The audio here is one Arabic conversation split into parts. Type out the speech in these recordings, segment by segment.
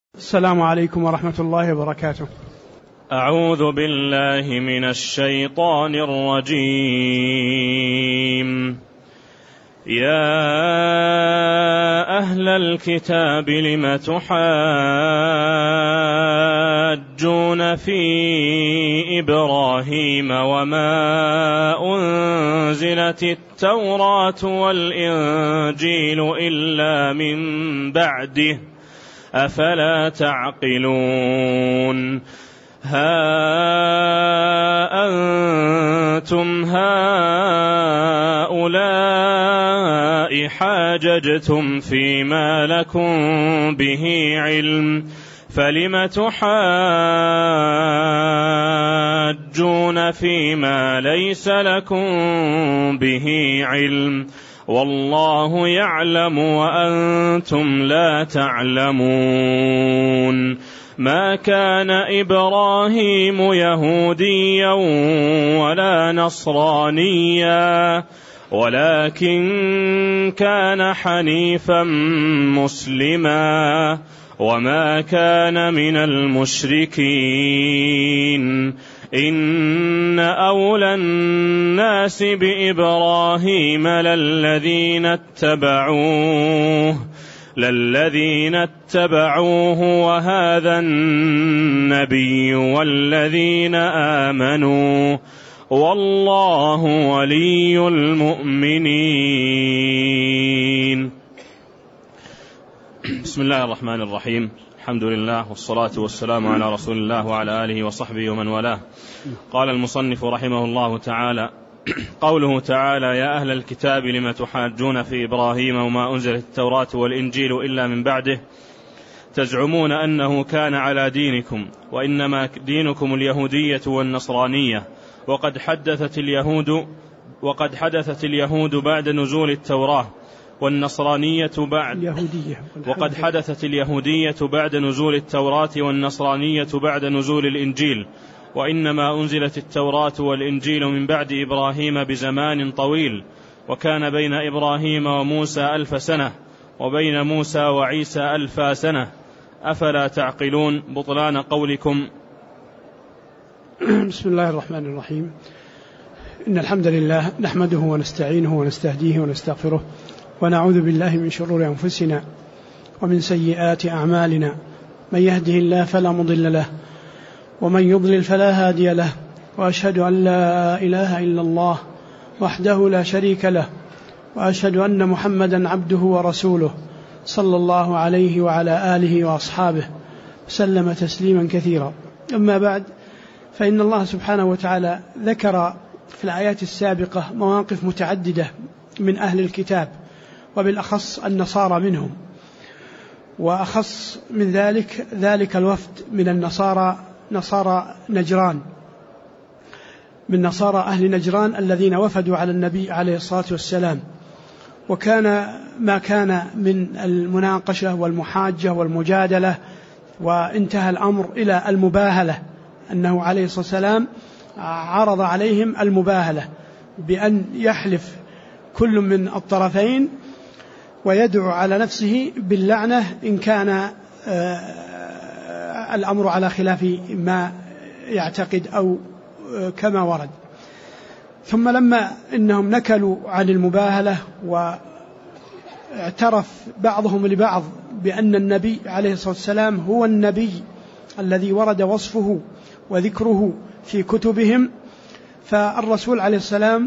السلام عليكم ورحمة الله وبركاته. أعوذ بالله من الشيطان الرجيم. يا أهل الكتاب لم تحاجون في إبراهيم وما أنزلت التوراة والإنجيل إلا من بعده أفلا تعقلون. ها أنتم هؤلاء حاججتم فيما لكم به علم فلم تحاجون فيما ليس لكم به علم والله يعلم وأنتم لا تعلمون. ما كان إبراهيم يهوديا ولا نصرانيا ولكن كان حنيفا مسلما وما كان من المشركين. إن أولى الناس بإبراهيم للذين اتبعوه وهذا النبي والذين آمنوا والله ولي المؤمنين. بسم الله الرحمن الرحيم. الحمد لله والصلاة والسلام على رسول الله وعلى آله وصحبه ومن والاه. قال المصنف رحمه الله تعالى: قوله تعالى: يا أهل الكتاب لم تحاجون في إبراهيم وما أنزلت التوراة والإنجيل إلا من بعده تزعمون أنه كان على دينكم وإنما دينكم اليهودية والنصرانية وقد حدثت اليهود بعد نزول التوراة والنصرانية بعد نزول التوراة والنصرانية بعد نزول الإنجيل وإنما أنزلت التوراة والإنجيل من بعد إبراهيم بزمان طويل وكان بين إبراهيم وموسى 1000 سنة وبين موسى وعيسى 1000 سنة أفلا تعقلون بطلان قولكم. بسم الله الرحمن الرحيم. إن الحمد لله نحمده ونستعينه ونستهديه ونستغفره ونعوذ بالله من شرور أنفسنا ومن سيئات أعمالنا. من يهده الله فلا مضل له ومن يضلل فلا هادي له وأشهد أن لا إله إلا الله وحده لا شريك له وأشهد أن محمدا عبده ورسوله صلى الله عليه وعلى آله وأصحابه سلم تسليما كثيرا. أما بعد، فإن الله سبحانه وتعالى ذكر في الآيات السابقة مواقف متعددة من أهل الكتاب وبالأخص النصارى منهم، وأخص من ذلك الوفد من نصارى نجران، من نصارى أهل نجران الذين وفدوا على النبي عليه الصلاة والسلام. وكان ما كان من المناقشة والمحاجة والمجادلة، وانتهى الأمر إلى المباهلة، أنه عليه الصلاة والسلام عرض عليهم المباهلة بأن يحلف كل من الطرفين ويدعو على نفسه باللعنة إن كان الأمر على خلاف ما يعتقد أو كما ورد. ثم لما إنهم نكلوا عن المباهلة واعترف بعضهم لبعض بأن النبي عليه الصلاة والسلام هو النبي الذي ورد وصفه وذكره في كتبهم، فالرسول عليه السلام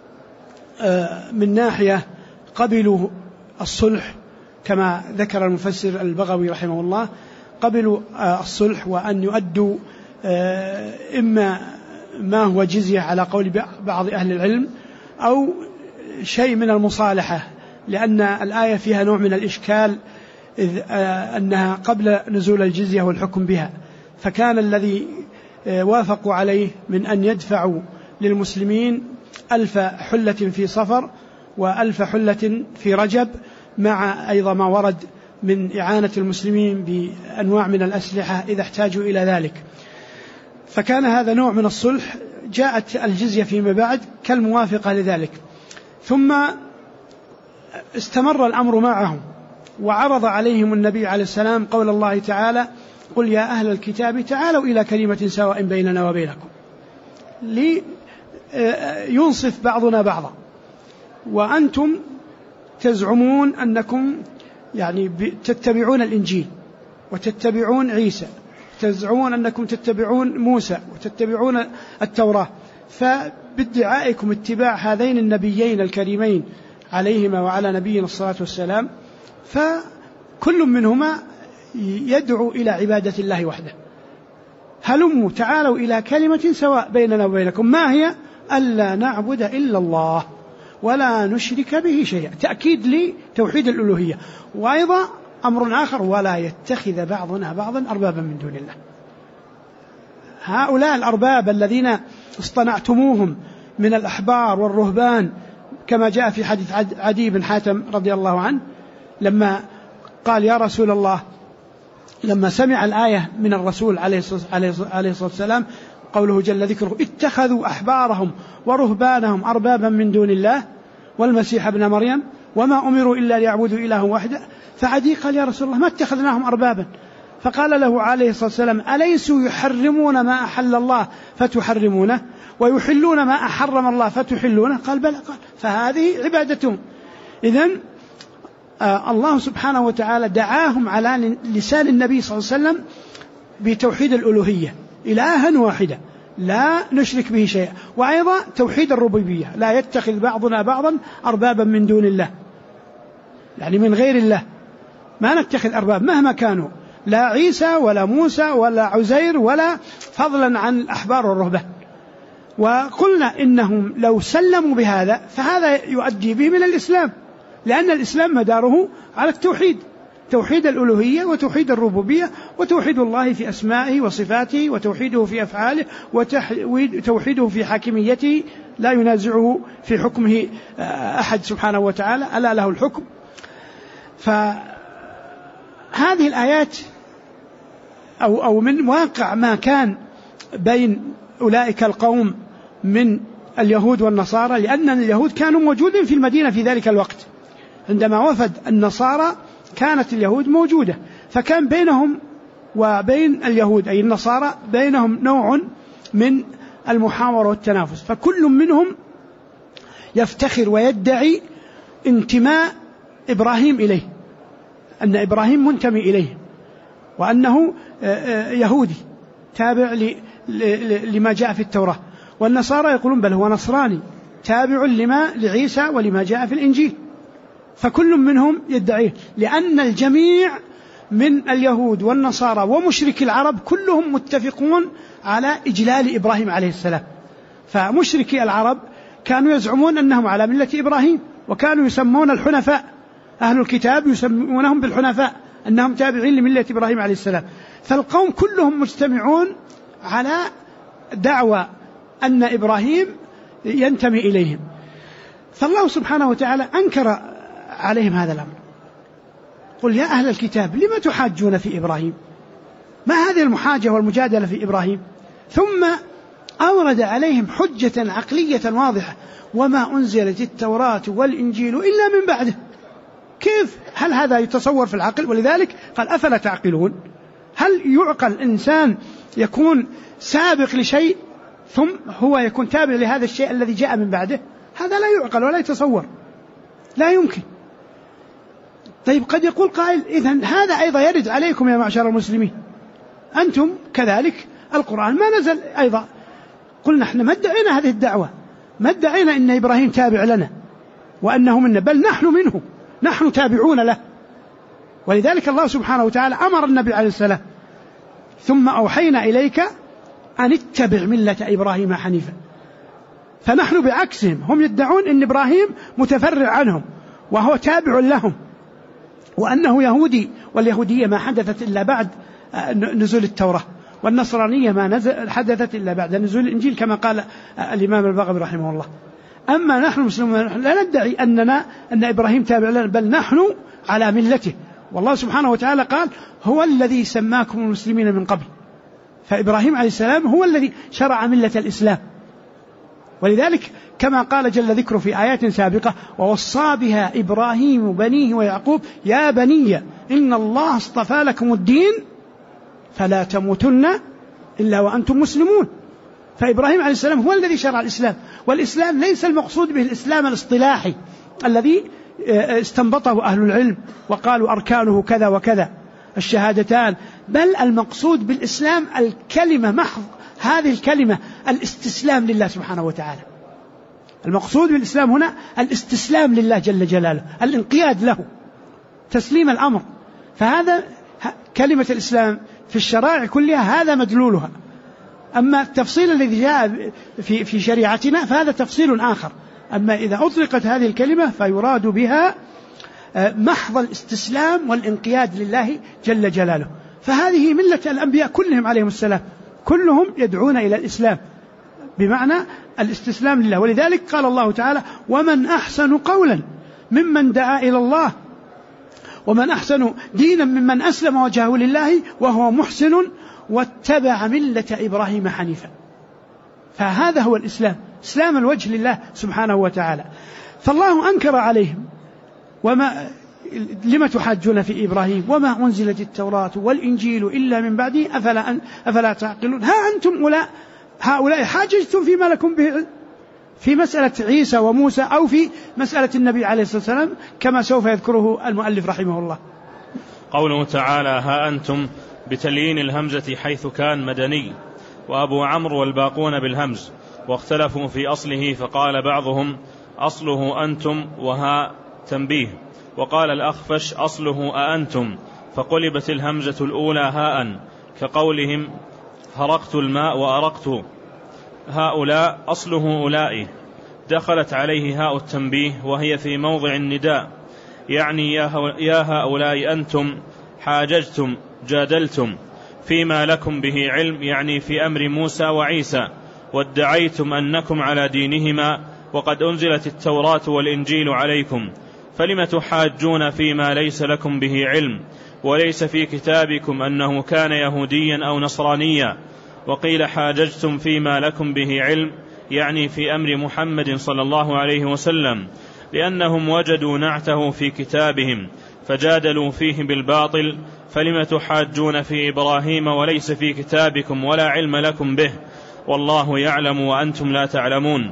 من ناحية قبلوا الصلح كما ذكر المفسر البغوي رحمه الله، قبلوا الصلح وأن يؤدوا إما ما هو جزية على قول بعض أهل العلم أو شيء من المصالحة، لأن الآية فيها نوع من الإشكال إذ أنها قبل نزول الجزية والحكم بها. فكان الذي وافقوا عليه من أن يدفعوا للمسلمين 1000 حلة في صفر و1000 حلة في رجب، مع أيضا ما ورد من إعانة المسلمين بأنواع من الأسلحة إذا احتاجوا إلى ذلك. فكان هذا نوع من الصلح. جاءت الجزية فيما بعد كالموافقة لذلك. ثم استمر الأمر معهم وعرض عليهم النبي عليه السلام قول الله تعالى: قل يا أهل الكتاب تعالوا إلى كلمة سواء بيننا وبينكم، لينصف بعضنا بعضا. وأنتم تزعمون أنكم يعني تتبعون الإنجيل وتتبعون عيسى، تزعمون أنكم تتبعون موسى وتتبعون التوراة، فبادعائكم اتباع هذين النبيين الكريمين عليهما وعلى نبينا الصلاة والسلام، فكل منهما يدعو إلى عبادة الله وحده. هلموا تعالوا إلى كلمة سواء بيننا وبينكم، ما هي؟ ألا نعبد إلا الله ولا نشرك به شيئا، تأكيد لتوحيد الألوهية. وأيضا أمر آخر: ولا يتخذ بعضنا بعضا أربابا من دون الله. هؤلاء الأرباب الذين اصطنعتموهم من الأحبار والرهبان، كما جاء في حديث عدي بن حاتم رضي الله عنه لما قال: يا رسول الله، لما سمع الآية من الرسول عليه الصلاة والسلام قوله جل ذكره: اتخذوا أحبارهم ورهبانهم أربابا من دون الله والمسيح ابن مريم وما أمروا إلا ليعبدوا إله وحده. فعدي قال: يا رسول الله، ما اتخذناهم أربابا. فقال له عليه الصلاة والسلام: أليسوا يحرمون ما أحل الله فتحرمونه ويحلون ما أحرم الله فتحلونه؟ قال: بلى. قال: فهذه عبادتهم. إذن الله سبحانه وتعالى دعاهم على لسان النبي صلى الله عليه وسلم بتوحيد الألوهية، إلها واحدا لا نشرك به شيئا. وأيضا توحيد الربوبية: لا يتخذ بعضنا بعضا أربابا من دون الله، يعني من غير الله ما نتخذ أرباب مهما كانوا، لا عيسى ولا موسى ولا عزير ولا فضلا عن الأحبار والرهبان. وقلنا إنهم لو سلموا بهذا فهذا يؤدي به من الإسلام، لأن الإسلام مداره على التوحيد، توحيد الألوهية وتوحيد الربوبية وتوحيد الله في أسمائه وصفاته وتوحيده في أفعاله وتوحيده في حاكميته، لا ينازعه في حكمه أحد سبحانه وتعالى، ألا له الحكم. فهذه الآيات أو من واقع ما كان بين أولئك القوم من اليهود والنصارى، لأن اليهود كانوا موجودين في المدينة في ذلك الوقت. عندما وفد النصارى كانت اليهود موجودة، فكان بينهم وبين اليهود أي النصارى بينهم نوع من المحاورة والتنافس، فكل منهم يفتخر ويدعي انتماء إبراهيم إليه، أن إبراهيم منتمي إليه وأنه يهودي تابع لما جاء في التوراة. والنصارى يقولون بل هو نصراني تابع لعيسى ولما جاء في الإنجيل. فكل منهم يدعيه، لأن الجميع من اليهود والنصارى ومشركي العرب كلهم متفقون على إجلال إبراهيم عليه السلام. فمشركي العرب كانوا يزعمون أنهم على ملة إبراهيم، وكانوا يسمون الحنفاء، أهل الكتاب يسمونهم بالحنفاء، أنهم تابعين لملة إبراهيم عليه السلام. فالقوم كلهم مجتمعون على دعوى أن إبراهيم ينتمي إليهم. فالله سبحانه وتعالى أنكر عليهم هذا الأمر: قل يا أهل الكتاب لما تحاجون في إبراهيم؟ ما هذه المحاجة والمجادلة في إبراهيم؟ ثم أورد عليهم حجة عقلية واضحة: وما أنزلت التوراة والإنجيل إلا من بعده. كيف؟ هل هذا يتصور في العقل؟ ولذلك قال: أفلا تعقلون؟ هل يعقل إنسان يكون سابق لشيء ثم هو يكون تابع لهذا الشيء الذي جاء من بعده؟ هذا لا يعقل ولا يتصور، لا يمكن. طيب قد يقول قائل: إذن هذا أيضا يرد عليكم يا معشر المسلمين، أنتم كذلك القرآن ما نزل أيضا. قلنا نحن ما ادعينا هذه الدعوة، ما ادعينا إن إبراهيم تابع لنا وأنه منا، بل نحن منه، نحن تابعون له. ولذلك الله سبحانه وتعالى أمر النبي عليه السلام: ثم أوحينا إليك أن اتبع ملة إبراهيم حنيفا. فنحن بعكسهم، هم يدعون أن إبراهيم متفرع عنهم وهو تابع لهم، وأنه يهودي، واليهودية ما حدثت إلا بعد نزول التوراة، والنصرانية ما حدثت إلا بعد نزول الإنجيل، كما قال الإمام البغوي رحمه الله. أما نحن المسلمون لا ندعي أن إبراهيم تابع لنا، بل نحن على ملته. والله سبحانه وتعالى قال: هو الذي سماكم المسلمين من قبل. فإبراهيم عليه السلام هو الذي شرع ملة الإسلام، ولذلك كما قال جل ذكره في آيات سابقة: ووصى بها إبراهيم بنيه ويعقوب يا بني إن الله اصطفى لكم الدين فلا تموتن إلا وأنتم مسلمون. فإبراهيم عليه السلام هو الذي شرع الإسلام، والإسلام ليس المقصود به الإسلام الاصطلاحي الذي استنبطه أهل العلم وقالوا أركانه كذا وكذا الشهادتان، بل المقصود بالإسلام الكلمة محض هذه الكلمة، الاستسلام لله سبحانه وتعالى. المقصود بالإسلام هنا الاستسلام لله جل جلاله، الانقياد له، تسليم الأمر. فهذا كلمة الإسلام في الشرائع كلها هذا مدلولها. أما التفصيل الذي جاء في شريعتنا فهذا تفصيل آخر. أما إذا أطلقت هذه الكلمة فيراد بها محض الاستسلام والانقياد لله جل جلاله. فهذه ملة الأنبياء كلهم عليهم السلام، كلهم يدعون إلى الإسلام بمعنى الاستسلام لله. ولذلك قال الله تعالى: ومن أحسن قولا ممن دعا إلى الله ومن أحسن دينا ممن أسلم وجهه لله وهو محسن واتبع ملة إبراهيم حنيفا. فهذا هو الإسلام، إسلام الوجه لله سبحانه وتعالى. فالله أنكر عليهم: لما تحاجون في إبراهيم وما أنزلت التوراة والإنجيل إلا من بعده أفلا تعقلون. ها أنتم هؤلاء حاججتم فيما لكم به في مسألة عيسى وموسى أو في مسألة النبي عليه الصلاة والسلام كما سوف يذكره المؤلف رحمه الله. قوله تعالى: ها أنتم بتليين الهمزة حيث كان مدني، وأبو عمرو والباقون بالهمز، واختلفوا في أصله، فقال بعضهم أصله أنتم وها تنبيه، وقال الأخفش أصله أأنتم، فقلبت الهمزة الأولى هاء، كقولهم هرقت الماء وأرقت. هؤلاء أصله أولئك، دخلت عليه هاء التنبيه وهي في موضع النداء، يعني يا هؤلاء أنتم حاججتم جادلتم فيما لكم به علم، يعني في أمر موسى وعيسى، وادعيتم أنكم على دينهما وقد أنزلت التوراة والإنجيل عليكم، فلم تحاجون فيما ليس لكم به علم، وليس في كتابكم أنه كان يهوديا أو نصرانيا. وقيل حاججتم فيما لكم به علم، يعني في أمر محمد صلى الله عليه وسلم، لأنهم وجدوا نعته في كتابهم فجادلوا فيه بالباطل، فلم تحاجون في إبراهيم وليس في كتابكم ولا علم لكم به، والله يعلم وأنتم لا تعلمون.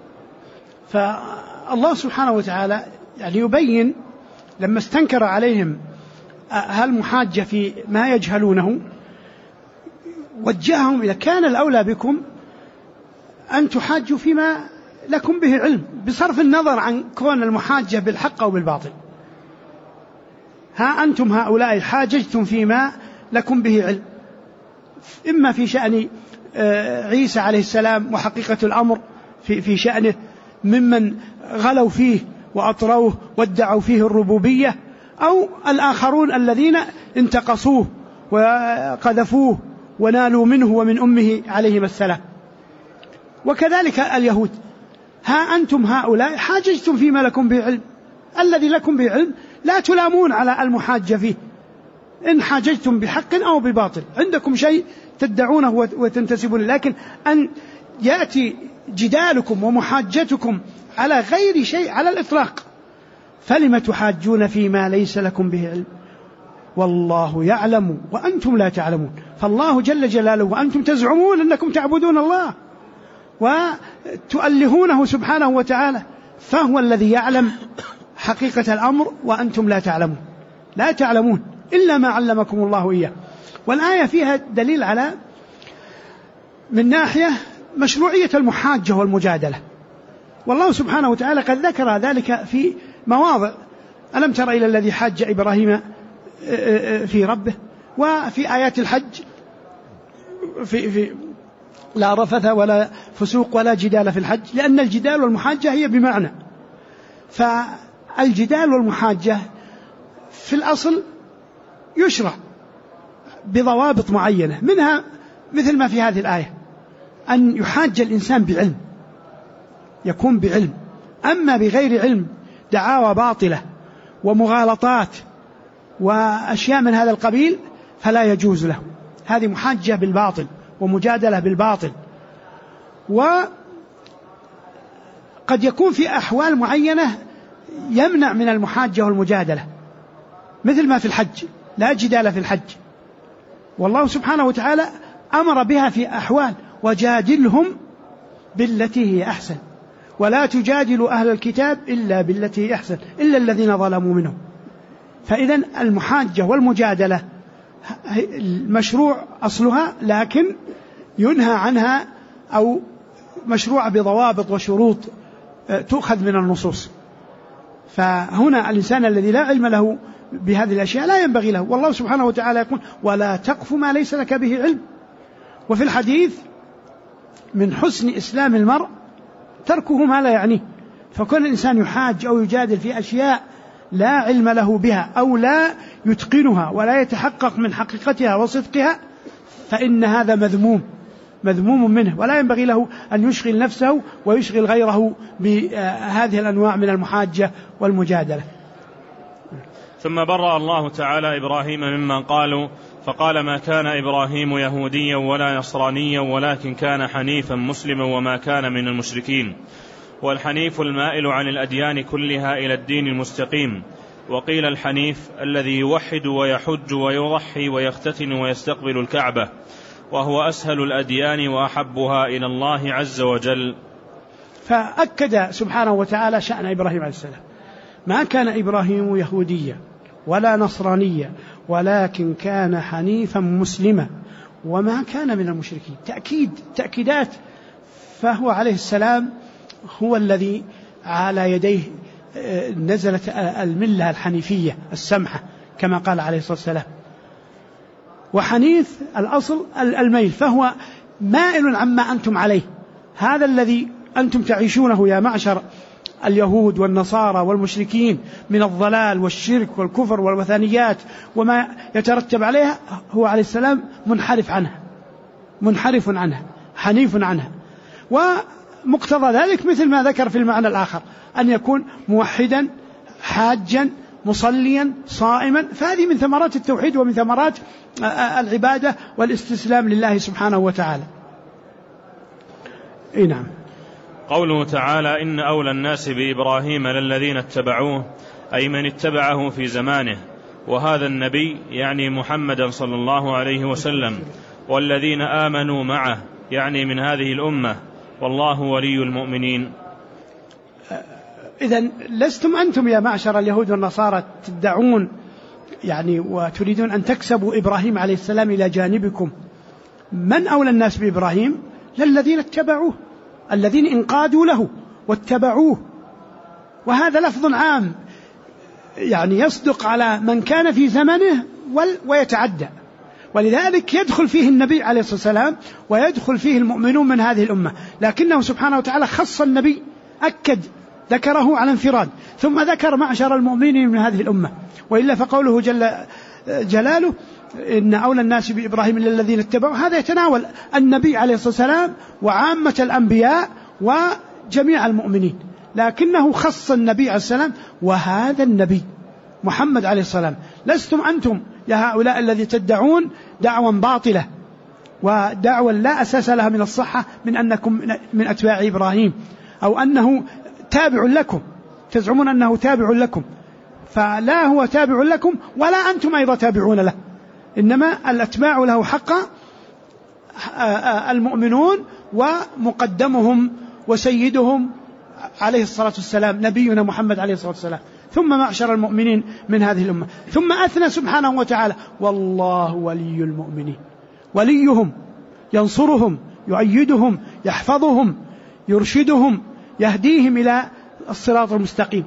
فالله سبحانه وتعالى يعني يبين لما استنكر عليهم هالمحاجة في ما يجهلونه، وجههم إلى كان الأولى بكم أن تحاجوا فيما لكم به علم، بصرف النظر عن كون المحاجة بالحق أو بالباطل. ها أنتم هؤلاء حاججتم فيما لكم به علم، إما في شأن عيسى عليه السلام وحقيقة الأمر في شأنه ممن غلوا فيه وأطروه وادعوا فيه الربوبية، أو الآخرون الذين انتقصوه وقذفوه ونالوا منه ومن أمه عليهم السلام. وكذلك اليهود: ها أنتم هؤلاء حاججتم فيما لكم به علم، الذي لكم به علم لا تلامون على المحاجة فيه، إن حاججتم بحق أو بباطل عندكم شيء تدعونه وتنتسبون، لكن أن يأتي جدالكم ومحاجتكم على غير شيء على الإطلاق. فلم تحاجون فيما ليس لكم به علم والله يعلم وأنتم لا تعلمون. فالله جل جلاله وأنتم تزعمون أنكم تعبدون الله وتؤلهونه سبحانه وتعالى، فهو الذي يعلم حقيقة الأمر وأنتم لا تعلمون، لا تعلمون إلا ما علمكم الله إياه. والآية فيها دليل على من ناحية مشروعية المحاجة والمجادلة، والله سبحانه وتعالى قد ذكر ذلك في مواضع: ألم تر إلى الذي حاج إبراهيم في ربه، وفي آيات الحج في لا رفث ولا فسوق ولا جدال في الحج، لأن الجدال والمحاجة هي بمعنى. فالجدال والمحاجة في الأصل يشرع بضوابط معينة، منها مثل ما في هذه الآية أن يحاج الإنسان بعلم، يكون بعلم. أما بغير علم دعاوى باطلة ومغالطات وأشياء من هذا القبيل فلا يجوز له، هذه محاجة بالباطل ومجادلة بالباطل. قد يكون في أحوال معينة يمنع من المحاجة والمجادلة، مثل ما في الحج، لا جدال في الحج، والله سبحانه وتعالى أمر بها في أحوال: وجادلهم بالتي هي أحسن ولا تجادلوا أهل الكتاب إلا بالتي هي أحسن إلا الذين ظلموا منهم. فإذا المحاجة والمجادلة المشروع أصلها، لكن ينهى عنها أو مشروع بضوابط وشروط تؤخذ من النصوص. فهنا الإنسان الذي لا علم له بهذه الأشياء لا ينبغي له، والله سبحانه وتعالى يقول: ولا تقف ما ليس لك به علم. وفي الحديث: من حسن إسلام المرء تركه ما لا يعنيه. فكون الإنسان يحاج أو يجادل في أشياء لا علم له بها أو لا يتقنها ولا يتحقق من حقيقتها وصدقها، فإن هذا مذموم منه، ولا ينبغي له أن يشغل نفسه ويشغل غيره بهذه الأنواع من المحاجة والمجادلة. ثم برأ الله تعالى إبراهيم ممن قالوا، فقال: ما كان إبراهيم يهوديا ولا نصرانيا ولكن كان حنيفا مسلما وما كان من المشركين. والحنيف المائل عن الأديان كلها إلى الدين المستقيم. وقيل الحنيف الذي يوحد ويحج ويضحي ويختتن ويستقبل الكعبة، وهو أسهل الأديان وأحبها إلى الله عز وجل. فأكد سبحانه وتعالى شأن إبراهيم عليه السلام: ما كان إبراهيم يهوديا ولا نصرانيا ولكن كان حنيفا مسلما وما كان من المشركين. تأكيدات. فهو عليه السلام هو الذي على يديه نزلت الملة الحنيفية السمحة كما قال عليه الصلاة والسلام. وحنيف الأصل الميل، فهو مائل عما أنتم عليه. هذا الذي أنتم تعيشونه يا معشر اليهود والنصارى والمشركين من الضلال والشرك والكفر والوثنيات وما يترتب عليها، هو عليه السلام منحرف عنها حنيف عنها. ومقتضى ذلك مثل ما ذكر في المعنى الآخر: أن يكون موحدا حاجا مصليا صائما. فهذه من ثمرات التوحيد ومن ثمرات العبادة والاستسلام لله سبحانه وتعالى. نعم. قوله تعالى: إن أولى الناس بإبراهيم للذين اتبعوه، أي من اتبعه في زمانه، وهذا النبي يعني محمدا صلى الله عليه وسلم، والذين آمنوا معه يعني من هذه الأمة، والله ولي المؤمنين. إذن لستم أنتم يا معشر اليهود والنصارى تدعون وتريدون أن تكسبوا إبراهيم عليه السلام إلى جانبكم. من أولى الناس بإبراهيم؟ للذين اتبعوه، الذين انقادوا له واتبعوه. وهذا لفظ عام يصدق على من كان في زمنه ويتعدى، ولذلك يدخل فيه النبي عليه الصلاة والسلام ويدخل فيه المؤمنون من هذه الأمة. لكنه سبحانه وتعالى خص النبي، أكد ذكره على انفراد، ثم ذكر معشر المؤمنين من هذه الأمة. وإلا فقوله جل جلاله: إن أولى الناس بإبراهيم للذين اتبعوا، هذا يتناول النبي عليه الصلاة والسلام وعامة الأنبياء وجميع المؤمنين، لكنه خص النبي عليه السلام وهذا النبي محمد عليه السلام. لستم أنتم يا هؤلاء الذي تدعون دعوة باطلة ودعوة لا أساس لها من الصحة من أنكم من أتباع إبراهيم أو أنه تابع لكم، تزعمون أنه تابع لكم، فلا هو تابع لكم ولا أنتم أيضا تابعون له، إنما الأتباع له حقا المؤمنون ومقدمهم وسيدهم عليه الصلاة والسلام نبينا محمد عليه الصلاة والسلام، ثم معشر المؤمنين من هذه الأمة. ثم أثنى سبحانه وتعالى: والله ولي المؤمنين. وليهم ينصرهم يؤيدهم يحفظهم يرشدهم يهديهم إلى الصراط المستقيم.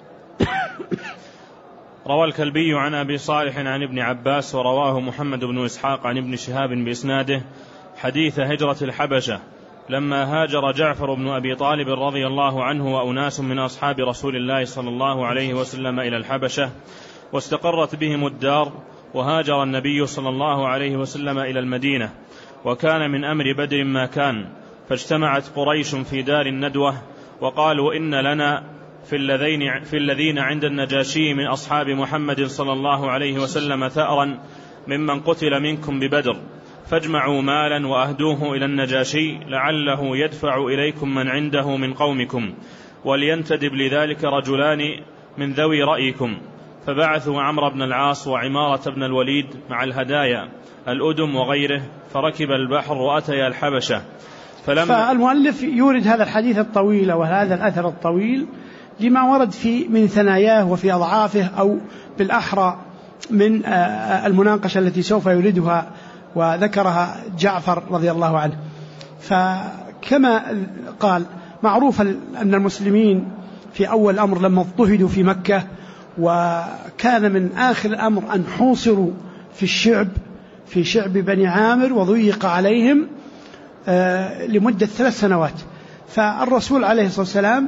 روى الكلبي عن أبي صالح عن ابن عباس، ورواه محمد بن إسحاق عن ابن شهاب بإسناده حديث هجرة الحبشة لما هاجر جعفر بن أبي طالب رضي الله عنه وأناس من أصحاب رسول الله صلى الله عليه وسلم إلى الحبشة، واستقرت بهم الدار، وهاجر النبي صلى الله عليه وسلم إلى المدينة، وكان من أمر بدر ما كان، فاجتمعت قريش في دار الندوة وقالوا: إن لنا في الذين عند النجاشي من أصحاب محمد صلى الله عليه وسلم ثأرا ممن قتل منكم ببدر، فاجمعوا مالا وأهدوه إلى النجاشي لعله يدفع إليكم من عنده من قومكم، ولينتدب لذلك رجلان من ذوي رأيكم. فبعثوا عمرو بن العاص وعمارة بن الوليد مع الهدايا الأدم وغيره، فركب البحر وأتيا الحبشة. فالمؤلف يورد هذا الحديث الطويل وهذا الأثر الطويل لما ورد من ثناياه وفي أضعافه، أو بالأحرى من المناقشة التي سوف يوردها وذكرها جعفر رضي الله عنه. فكما قال معروف أن المسلمين في أول الأمر لما اضطهدوا في مكة، وكان من آخر الأمر أن حوصروا في شعب بني عامر وضيق عليهم لمدة 3 سنوات. فالرسول عليه الصلاة والسلام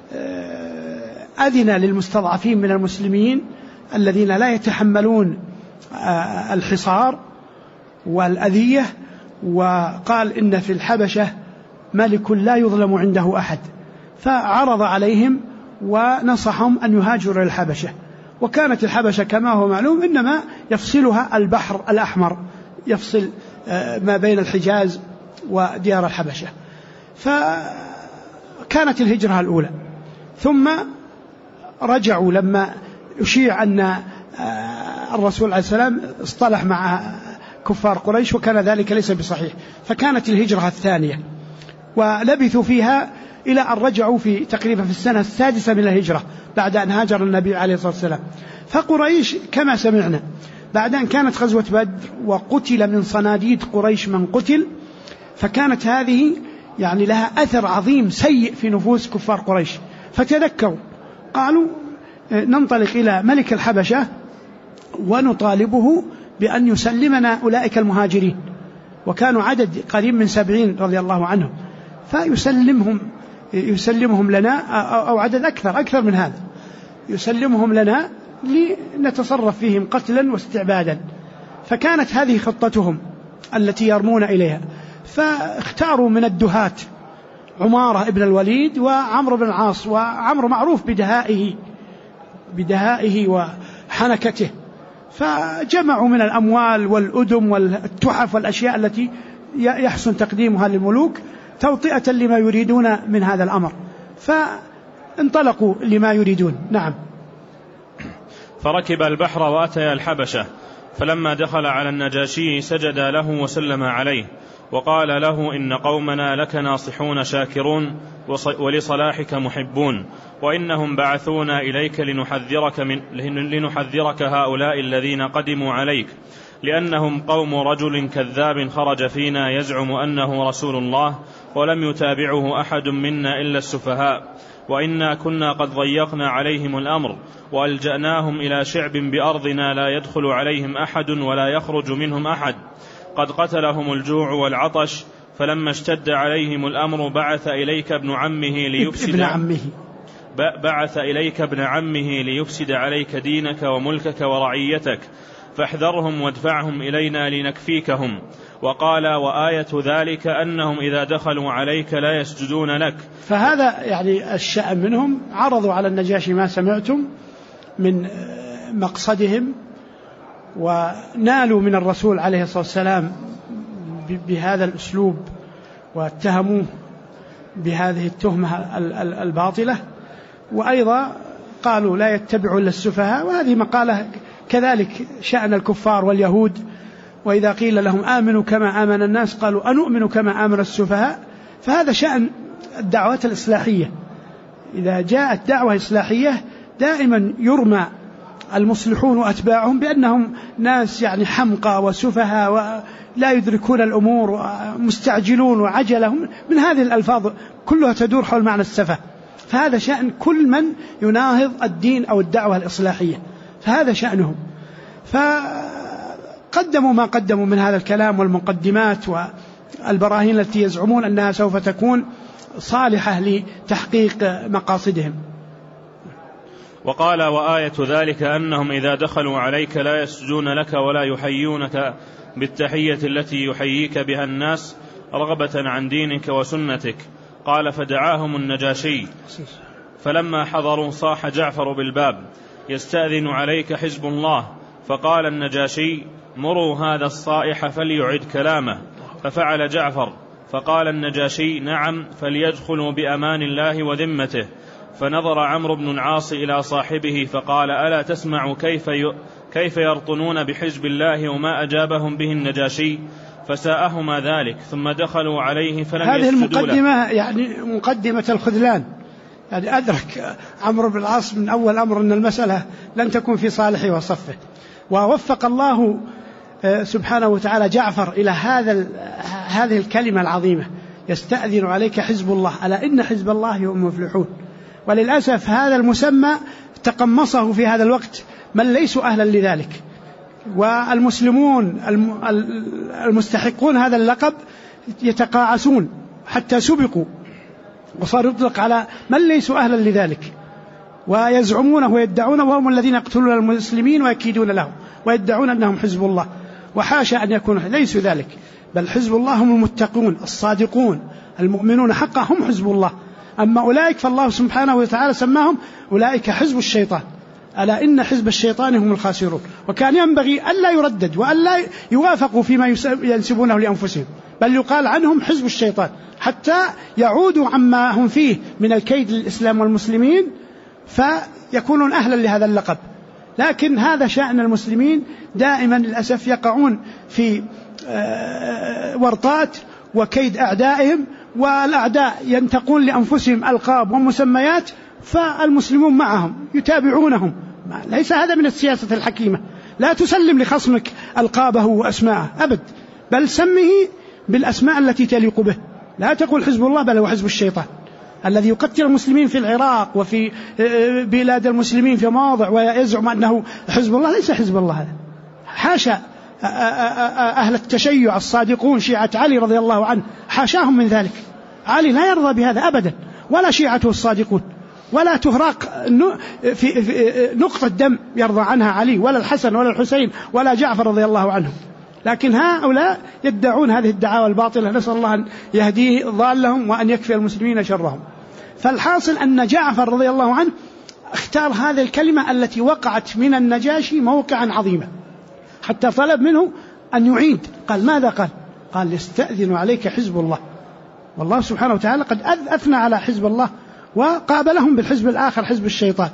أذن للمستضعفين من المسلمين الذين لا يتحملون الحصار والأذية، وقال إن في الحبشة ملك لا يظلم عنده أحد، فعرض عليهم ونصحهم أن يهاجروا إلى الحبشة. وكانت الحبشة كما هو معلوم إنما يفصلها البحر الأحمر، يفصل ما بين الحجاز وديار الحبشة. فكانت الهجرة الأولى، ثم رجعوا لما يشيع أن الرسول عليه السلام اصطلح مع كفار قريش، وكان ذلك ليس بصحيح. فكانت الهجرة الثانية، ولبثوا فيها إلى أن رجعوا تقريبا في السنة 6 من الهجرة بعد أن هاجر النبي عليه الصلاة والسلام. فقريش كما سمعنا بعد أن كانت غزوة بدر وقتل من صناديد قريش من قتل، فكانت هذه يعني لها أثر عظيم سيء في نفوس كفار قريش. فتذكروا قالوا ننطلق إلى ملك الحبشة ونطالبه بأن يسلمنا أولئك المهاجرين، وكانوا عدد قريب من 70 رضي الله عنهم، يسلمهم لنا، أو عدد أكثر من هذا، يسلمهم لنا لنتصرف فيهم قتلا واستعبادا. فكانت هذه خطتهم التي يرمون إليها. فاختاروا من الدهاة عمارة ابن الوليد وعمرو بن العاص، وعمرو معروف بدهائه وحنكته، فجمعوا من الأموال والأدم والتحف والأشياء التي يحسن تقديمها للملوك توطئة لما يريدون من هذا الأمر، فانطلقوا لما يريدون. نعم. فركب البحر وأتيا الحبشة، فلما دخل على النجاشي سجد له وسلم عليه، وقال له إن قومنا لك ناصحون شاكرون ولصلاحك محبون، وإنهم بعثونا إليك لنحذرك هؤلاء الذين قدموا عليك، لأنهم قوم رجل كذاب خرج فينا يزعم أنه رسول الله، ولم يتابعه أحد منا إلا السفهاء، وإنا كنا قد ضيقنا عليهم الأمر وألجأناهم إلى شعب بأرضنا لا يدخل عليهم أحد ولا يخرج منهم أحد، قد قتلهم الجوع والعطش، فلما اشتد عليهم الأمر بعث إليك ابن عمه ليفسد عليك دينك وملكك ورعيتك، فاحذرهم وادفعهم إلينا لنكفيكهم. وقال وآية ذلك أنهم إذا دخلوا عليك لا يسجدون لك. فهذا يعني الشأن منهم، عرضوا على النجاشي ما سمعتم من مقصدهم، ونالوا من الرسول عليه الصلاة والسلام بهذا الأسلوب، واتهموه بهذه التهمة الباطلة، وأيضا قالوا لا يتبعوا إلا السفهاء، وهذه مقالة كذلك شأن الكفار واليهود، وإذا قيل لهم آمنوا كما آمن الناس قالوا أنؤمن كما آمن السفهاء. فهذا شأن الدعوات الإصلاحية، إذا جاءت دعوة إصلاحية دائما يرمى المصلحون وأتباعهم بأنهم ناس يعني حمقى وسفهاء ولا يدركون الأمور ومستعجلون وعجلهم، من هذه الألفاظ كلها تدور حول معنى السفه. فهذا شأن كل من يناهض الدين أو الدعوة الإصلاحية، فهذا شأنهم. فقدموا ما قدموا من هذا الكلام والمقدمات والبراهين التي يزعمون أنها سوف تكون صالحة لتحقيق مقاصدهم. وقال وآية ذلك أنهم إذا دخلوا عليك لا يسجدون لك ولا يحيونك بالتحية التي يحييك بها الناس رغبة عن دينك وسنتك. قال فدعاهم النجاشي، فلما حضروا صاح جعفر بالباب يستأذن عليك حزب الله، فقال النجاشي مروا هذا الصائح فليعد كلامه، ففعل جعفر، فقال النجاشي نعم فليدخلوا بأمان الله وذمته. فنظر عمرو بن العاص إلى صاحبه فقال: ألا تسمع كيف يرطنون بحزب الله وما أجابهم به النجاشي؟ فساءهما ذلك، ثم دخلوا عليه فلم يسجدوا له. هذه المقدمة يعني مقدمة الخذلان، يعني أدرك عمرو بن العاص من أول أمر أن المسألة لن تكون في صالحه وصفه، ووفق الله سبحانه وتعالى جعفر إلى هذه الكلمة العظيمة: يستأذن عليك حزب الله، ألا إن حزب الله هم المفلحون. وللأسف هذا المسمى تقمصه في هذا الوقت من ليسوا أهلا لذلك، والمسلمون المستحقون هذا اللقب يتقاعسون حتى سبقوا وصار يطلق على من ليسوا أهلا لذلك، ويزعمونه ويدعونه، وهم الذين يقتلون المسلمين ويكيدون لهم ويدعون أنهم حزب الله، وحاشا أن يكونوا ليسوا ذلك، بل حزب الله هم المتقون الصادقون المؤمنون حقا، هم حزب الله. أما أولئك فالله سبحانه وتعالى سماهم أولئك حزب الشيطان، ألا إن حزب الشيطان هم الخاسرون. وكان ينبغي ألا يردد وألا يوافقوا فيما ينسبونه لأنفسهم، بل يقال عنهم حزب الشيطان حتى يعودوا عما هم فيه من الكيد للإسلام والمسلمين فيكونون أهلا لهذا اللقب. لكن هذا شأن المسلمين دائما للأسف، يقعون في ورطات وكيد أعدائهم، والأعداء ينتقون لأنفسهم ألقاب ومسميات، فالمسلمون معهم يتابعونهم. ليس هذا من السياسة الحكيمة، لا تسلم لخصمك ألقابه وأسماءه أبد، بل سمه بالأسماء التي تليق به. لا تقول حزب الله، بل هو حزب الشيطان الذي يقتل المسلمين في العراق وفي بلاد المسلمين في مواضع ويزعم أنه حزب الله. ليس حزب الله هذا، حاشا. أهل التشيع الصادقون شيعة علي رضي الله عنه حاشاهم من ذلك، علي لا يرضى بهذا أبدا، ولا شيعته الصادقون، ولا تهراق في نقطة دم يرضى عنها علي ولا الحسن ولا الحسين ولا جعفر رضي الله عنهم. لكن هؤلاء يدعون هذه الدعاوى الباطلة، نسأل الله أن يهديه ضالهم وأن يكفي المسلمين شرهم. فالحاصل أن جعفر رضي الله عنه اختار هذه الكلمة التي وقعت من النجاشي موقعا عظيما، حتى طلب منه أن يعيد. قال: ماذا قال يستأذن عليك حزب الله. والله سبحانه وتعالى قد أثنى على حزب الله وقابلهم بالحزب الآخر حزب الشيطان.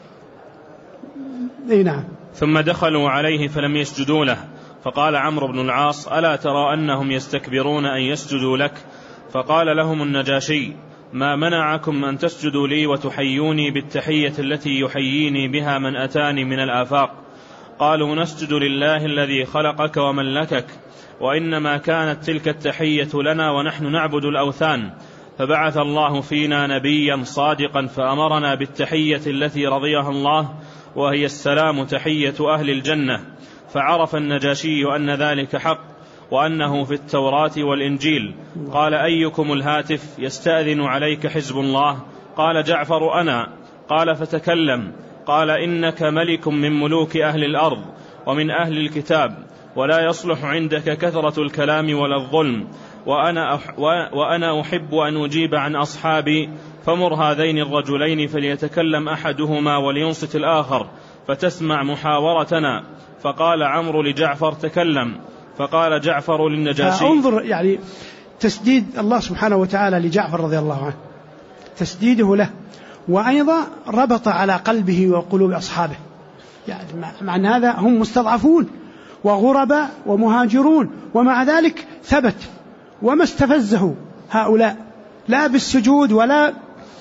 نعم. ثم دخلوا عليه فلم يسجدوا له، فقال عمرو بن العاص: ألا ترى أنهم يستكبرون أن يسجدوا لك؟ فقال لهم النجاشي: ما منعكم أن تسجدوا لي وتحيوني بالتحية التي يحييني بها من أتاني من الآفاق؟ قالوا: نسجد لله الذي خلقك وملكك، وإنما كانت تلك التحية لنا ونحن نعبد الأوثان، فبعث الله فينا نبيا صادقا فأمرنا بالتحية التي رضيها الله، وهي السلام تحية أهل الجنة. فعرف النجاشي أن ذلك حق، وأنه في التوراة والإنجيل. قال: أيكم الهاتف يستأذن عليك حزب الله؟ قال: جعفر أنا. قال: فتكلم. قال: إنك ملك من ملوك أهل الأرض ومن أهل الكتاب، ولا يصلح عندك كثرة الكلام ولا الظلم، وأنا أحب أن أجيب عن أصحابي، فمر هذين الرجلين فليتكلم أحدهما ولينصت الآخر فتسمع محاورتنا. فقال عمرو لجعفر: تكلم. فقال جعفر للنجاشي: انظر يعني تسديد الله سبحانه وتعالى لجعفر رضي الله عنه، تسديده له، وأيضا ربط على قلبه وقلوب أصحابه. يعني مع هذا هم مستضعفون وغرباء ومهاجرون، ومع ذلك ثبت وما استفزه هؤلاء لا بالسجود ولا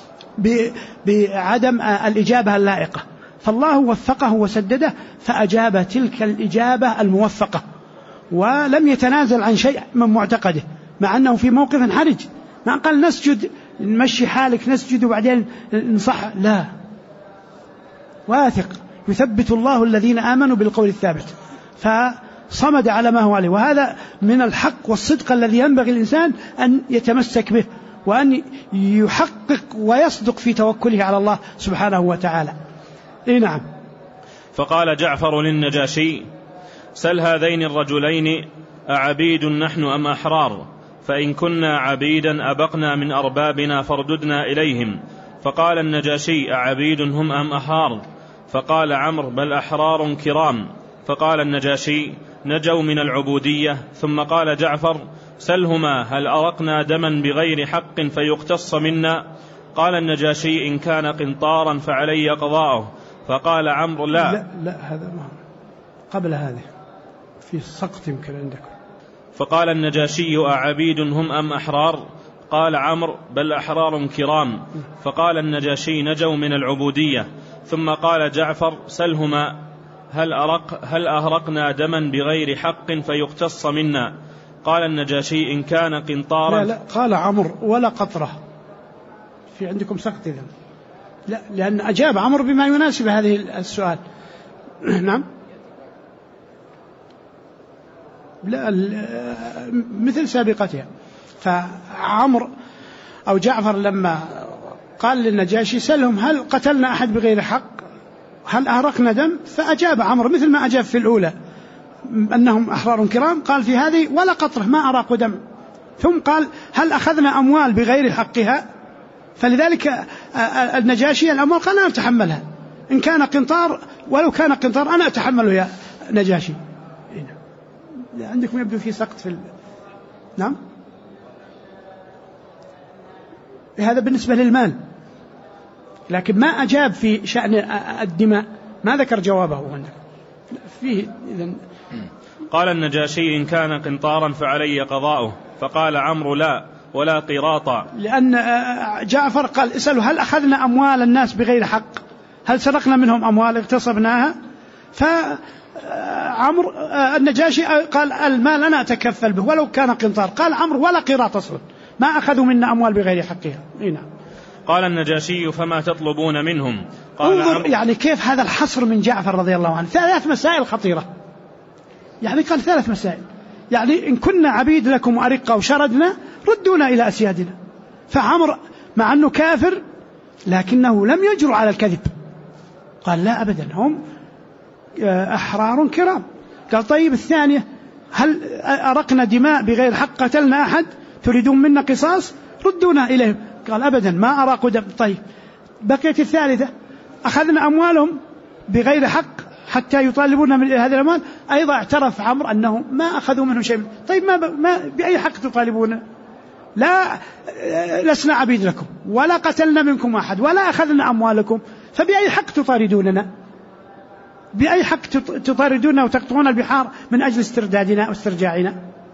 بعدم الإجابة اللائقة، فالله وفقه وسدده فأجاب تلك الإجابة الموفقة، ولم يتنازل عن شيء من معتقده، مع أنه في موقف حرج. ما قال نسجد نمشي حالك نسجد وبعدين نصح، لا، واثق يثبت الله الذين آمنوا بالقول الثابت، فصمد على ما هو عليه. وهذا من الحق والصدق الذي ينبغي الإنسان أن يتمسك به، وأن يحقق ويصدق في توكله على الله سبحانه وتعالى. نعم. فقال جعفر للنجاشي: سل هذين الرجلين أعبيد نحن أم أحرار؟ فإن كنا عبيدا أبقنا من أربابنا فارددنا إليهم. فقال النجاشي: أعبيد هم أم أحرار؟ فقال عمرو: بل أحرار كرام. فقال النجاشي: نجوا من العبودية. ثم قال جعفر: سلهما هل أرقنا دما بغير حق فيقتص منا؟ فقال النجاشي إن كان قنطارا فعلي قضاؤه. فقال عمرو لا هذا ما قبل هذه في سقط يمكن عندكم. فقال النجاشي أعبيد هم أم أحرار؟ قال عمرو بل أحرار كرام. فقال النجاشي نجوا من العبودية. ثم قال جعفر سلهما هل أهرقنا دما بغير حق فيقتص منا؟ قال النجاشي إن كان قنطارا. لا قال عمرو ولا قطرة. في عندكم سقط إذن. لا لأن أجاب عمرو بما يناسب هذه السؤال. نعم لا مثل سابقتها. فعمرو أو جعفر لما قال للنجاشي سلهم هل قتلنا أحد بغير حق هل أهرقنا دم، فأجاب عمرو مثل ما أجاب في الأولى أنهم أحرار كرام، قال في هذه ولا قطرة ما أراق دم. ثم قال هل أخذنا أموال بغير حقها، فلذلك النجاشي الأموال قال أنا أتحملها إن كان قنطار، ولو كان قنطار أنا أتحمله يا نجاشي. عندكم يبدو في سقط في نعم هذا بالنسبة للمال، لكن ما أجاب في شأن الدماء، ما ذكر جوابه فيه. إذن قال النجاشي إن كان قنطارا فعلي قضاؤه. فقال عمرو لا ولا قراطا. لأن جعفر قال اسألوا هل أخذنا أموال الناس بغير حق، هل سرقنا منهم أموال اغتصبناها؟ فعمرو النجاشي قال المال أنا أتكفل به ولو كان قنطار. قال عمرو ولا قراط أصلا ما أخذوا منا أموال بغير حقها. نعم. قال النجاشي فما تطلبون منهم؟ قال انظر يعني كيف هذا الحصر من جعفر رضي الله عنه، 3 مسائل خطيرة. يعني قال 3 مسائل، يعني إن كنا عبيد لكم وأرقة وشردنا ردونا إلى أسيادنا. فعمر مع أنه كافر لكنه لم يجرؤ على الكذب، قال لا أبدا هم أحرار كرام. قال طيب الثانية هل أرقنا دماء بغير حق قتلنا أحد تريدون منا قصاص ردونا إليهم؟ قال أبدا ما أراقوا دم. طيب بقيت الثالثة أخذنا أموالهم بغير حق حتى يطالبون من هذه الأموال، أيضا اعترف عمرو أنه ما أخذوا منهم شيء. طيب ما بأي حق تطالبون؟ لا لسنا عبيد لكم ولا قتلنا منكم أحد ولا أخذنا أموالكم، فبأي حق تطاردوننا؟ بأي حق تطاردوننا وتقطعون البحار من أجل استردادنا واسترجاعنا؟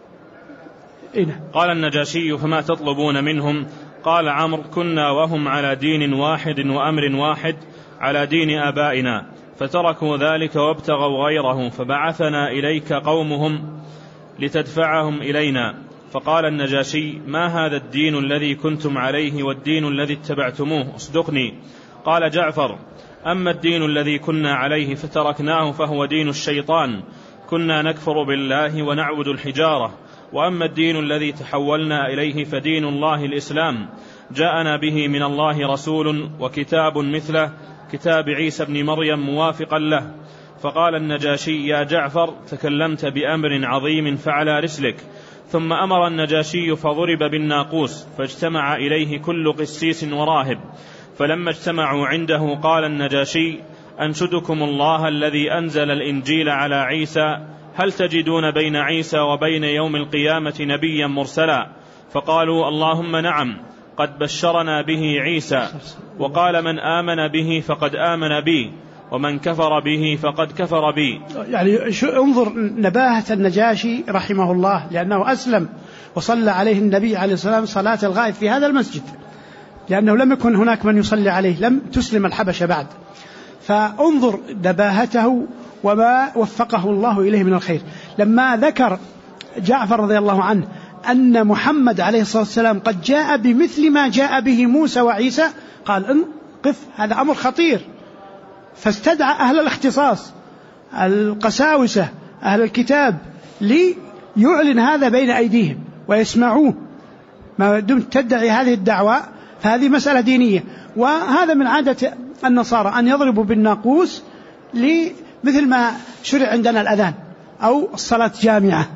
قال النجاشي فما تطلبون منهم؟ قال عمرو كنا وهم على دين واحد وأمر واحد على دين آبائنا، فتركوا ذلك وابتغوا غيره، فبعثنا إليك قومهم لتدفعهم إلينا. فقال النجاشي ما هذا الدين الذي كنتم عليه والدين الذي اتبعتموه؟ اصدقني. قال جعفر أما الدين الذي كنا عليه فتركناه فهو دين الشيطان، كنا نكفر بالله ونعبد الحجارة. وأما الدين الذي تحولنا إليه فدين الله الإسلام، جاءنا به من الله رسول وكتاب مثله كتاب عيسى بن مريم موافقا له. فقال النجاشي يا جعفر تكلمت بأمر عظيم فعلى رسلك. ثم أمر النجاشي فضرب بالناقوس، فاجتمع إليه كل قسيس وراهب. فلما اجتمعوا عنده قال النجاشي أنشدكم الله الذي أنزل الإنجيل على عيسى، هل تجدون بين عيسى وبين يوم القيامة نبيا مرسلا؟ فقالوا اللهم نعم، قد بشرنا به عيسى، وقال من آمن به فقد آمن بي، ومن كفر به فقد كفر بي. يعني انظر نباهة النجاشي رحمه الله، لأنه أسلم وصلى عليه النبي عليه الصلاة والسلام صلاة الغائب في هذا المسجد، لأنه لم يكن هناك من يصلي عليه، لم تسلم الحبشة بعد. فانظر نباهته وما وفقه الله إليه من الخير. لما ذكر جعفر رضي الله عنه أن محمد عليه الصلاة والسلام قد جاء بمثل ما جاء به موسى وعيسى، قال قف هذا أمر خطير. فاستدعى أهل الاختصاص القساوسة أهل الكتاب ليعلن هذا بين أيديهم ويسمعوه. ما دمت تدعي هذه الدعوة فهذه مسألة دينية، وهذا من عادة النصارى أن يضربوا بالناقوس مثل ما شرع عندنا الأذان أو الصلاة جامعة.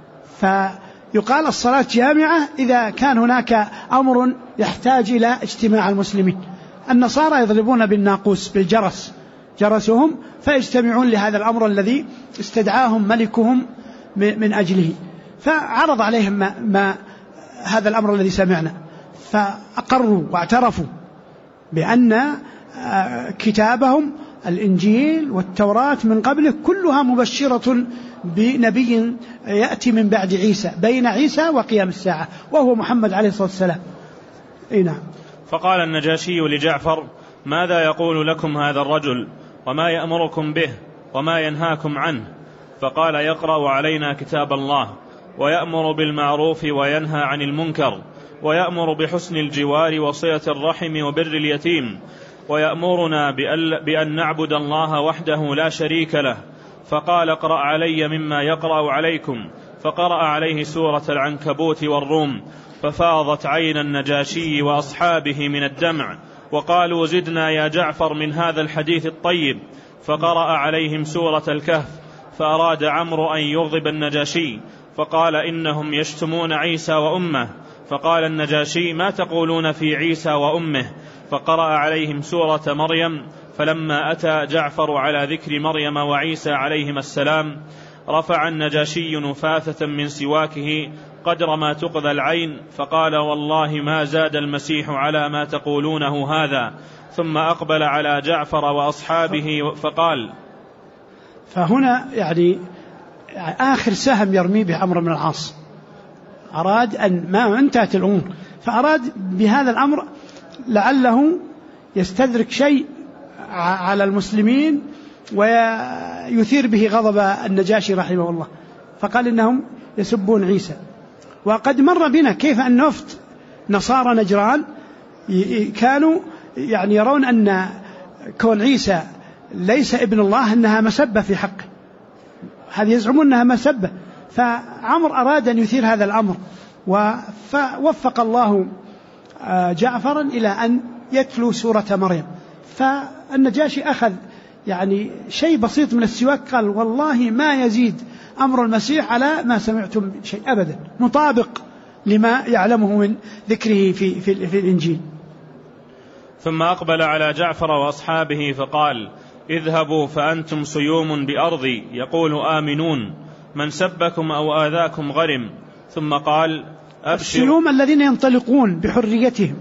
فيقال الصلاة جامعة إذا كان هناك أمر يحتاج إلى اجتماع المسلمين. النصارى يضربون بالناقوس بالجرس، جرسهم، فيجتمعون لهذا الأمر الذي استدعاهم ملكهم من أجله. فعرض عليهم ما هذا الأمر الذي سمعنا، فأقروا واعترفوا بأن كتابهم الإنجيل والتوراة من قبله كلها مبشرة بنبي يأتي من بعد عيسى، بين عيسى وقيام الساعة، وهو محمد عليه الصلاة والسلام. نعم. فقال النجاشي لجعفر: ماذا يقول لكم هذا الرجل، وما يأمركم به، وما ينهاكم عنه؟ فقال: يقرأ علينا كتاب الله، ويأمر بالمعروف وينهى عن المنكر، ويأمر بحسن الجوار وصلة الرحم وبر اليتيم، ويأمرنا بأن نعبد الله وحده لا شريك له. فقال: اقرأ علي مما يقرأ عليكم. فقرأ عليه سورة العنكبوت والروم، ففاضت عين النجاشي وأصحابه من الدمع، وقالوا: زدنا يا جعفر من هذا الحديث الطيب. فقرأ عليهم سورة الكهف، فأراد عمرو أن يغضب النجاشي، فقال: إنهم يشتمون عيسى وأمه. فقال النجاشي: ما تقولون في عيسى وأمه؟ فقرأ عليهم سورة مريم. فلما أتى جعفر على ذكر مريم وعيسى عليهما السلام، رفع النجاشي نفاثة من سواكه قدر ما تقذى العين، فقال: والله ما زاد المسيح على ما تقولونه هذا. ثم أقبل على جعفر وأصحابه فقال. فهنا يعني آخر سهم يرمي به عمرو بن العاص، أراد أن ما انتهت الأمور، فأراد بهذا الأمر لعله يستدرك شيء على المسلمين ويثير به غضب النجاشي رحمه الله، فقال: إنهم يسبون عيسى. وقد مر بنا كيف أن وفد نصارى نجران كانوا يعني يرون أن كون عيسى ليس ابن الله أنها مسبة في حقه، هذه يزعمون أنها مسبة. فعمر أراد أن يثير هذا الأمر، ووفق الله جعفرا إلى أن يتلو سورة مريم. فالنجاشي أخذ يعني شيء بسيط من السواك، قال: والله ما يزيد أمر المسيح على ما سمعتم شيء أبدا، مطابق لما يعلمه من ذكره في الإنجيل. ثم أقبل على جعفر وأصحابه فقال: اذهبوا فأنتم سيوم بأرضي، يقول آمنون، من سبكم أو آذاكم غرم. ثم قال: السيوم الذين ينطلقون بحريتهم،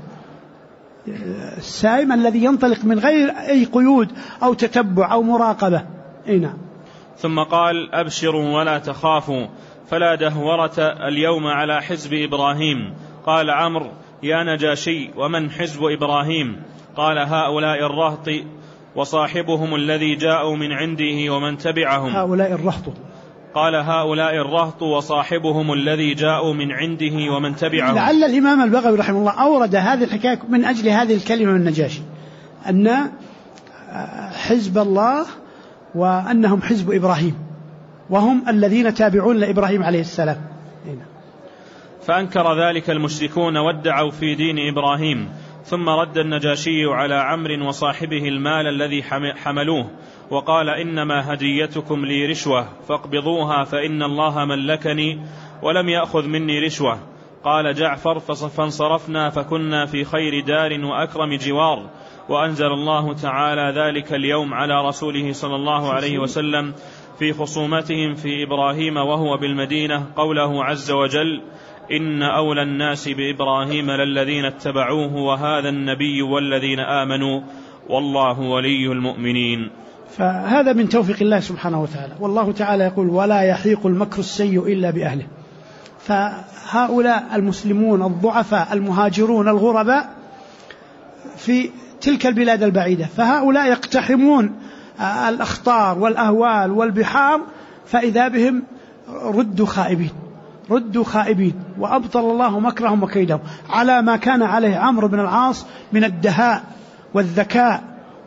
السائم الذي ينطلق من غير أي قيود أو تتبع أو مراقبة. نعم. ثم قال: أبشروا ولا تخافوا، فلا دهورة اليوم على حزب إبراهيم. قال عمرو: يا نجاشي، ومن حزب إبراهيم؟ قال: هؤلاء الرهط وصاحبهم الذي جاءوا من عنده ومن تبعهم. هؤلاء الرهط. قال: هؤلاء الرهط وصاحبهم الذي جاءوا من عنده ومن تبعهم. لعل الإمام البغوي رحمه الله أورد هذه الحكاية من أجل هذه الكلمة من النجاشي، أن حزب الله وأنهم حزب إبراهيم، وهم الذين تابعون لإبراهيم عليه السلام. فأنكر ذلك المشركون وادعوا في دين إبراهيم. ثم رد النجاشي على عمرو وصاحبه المال الذي حملوه، وقال: إنما هديتكم لي رشوة، فاقبضوها فإن الله ملكني ولم يأخذ مني رشوة. قال جعفر: فانصرفنا فكنا في خير دار وأكرم جوار. وأنزل الله تعالى ذلك اليوم على رسوله صلى الله عليه وسلم في خصومتهم في إبراهيم وهو بالمدينة قوله عز وجل: إن أولى الناس بإبراهيم للذين اتبعوه وهذا النبي والذين آمنوا والله ولي المؤمنين. فهذا من توفيق الله سبحانه وتعالى، والله تعالى يقول: ولا يحيق المكر السيء إلا بأهله. فهؤلاء المسلمون الضعفاء المهاجرون الغرباء في تلك البلاد البعيدة، فهؤلاء يقتحمون الأخطار والأهوال والبحار، فإذا بهم ردوا خائبين، وأبطل الله مكرهم وكيدهم على ما كان عليه عمرو بن العاص من الدهاء والذكاء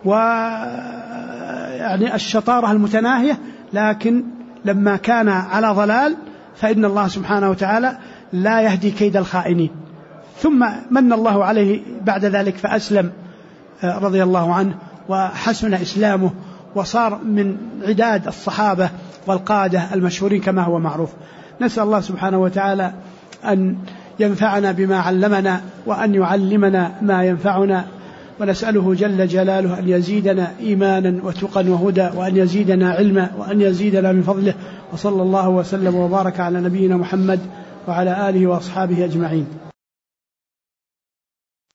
ويعني الشطارة المتناهية. لكن لما كان على ضلال فإن الله سبحانه وتعالى لا يهدي كيد الخائنين. ثم من الله عليه بعد ذلك فأسلم رضي الله عنه، وحسن إسلامه، وصار من عداد الصحابة والقادة المشهورين كما هو معروف. نسأل الله سبحانه وتعالى أن ينفعنا بما علمنا، وأن يعلمنا ما ينفعنا، ونسأله جل جلاله أن يزيدنا إيمانا وتقا وهدى، وأن يزيدنا علما، وأن يزيدنا من فضله. وصلى الله وسلم وبارك على نبينا محمد وعلى آله وأصحابه أجمعين.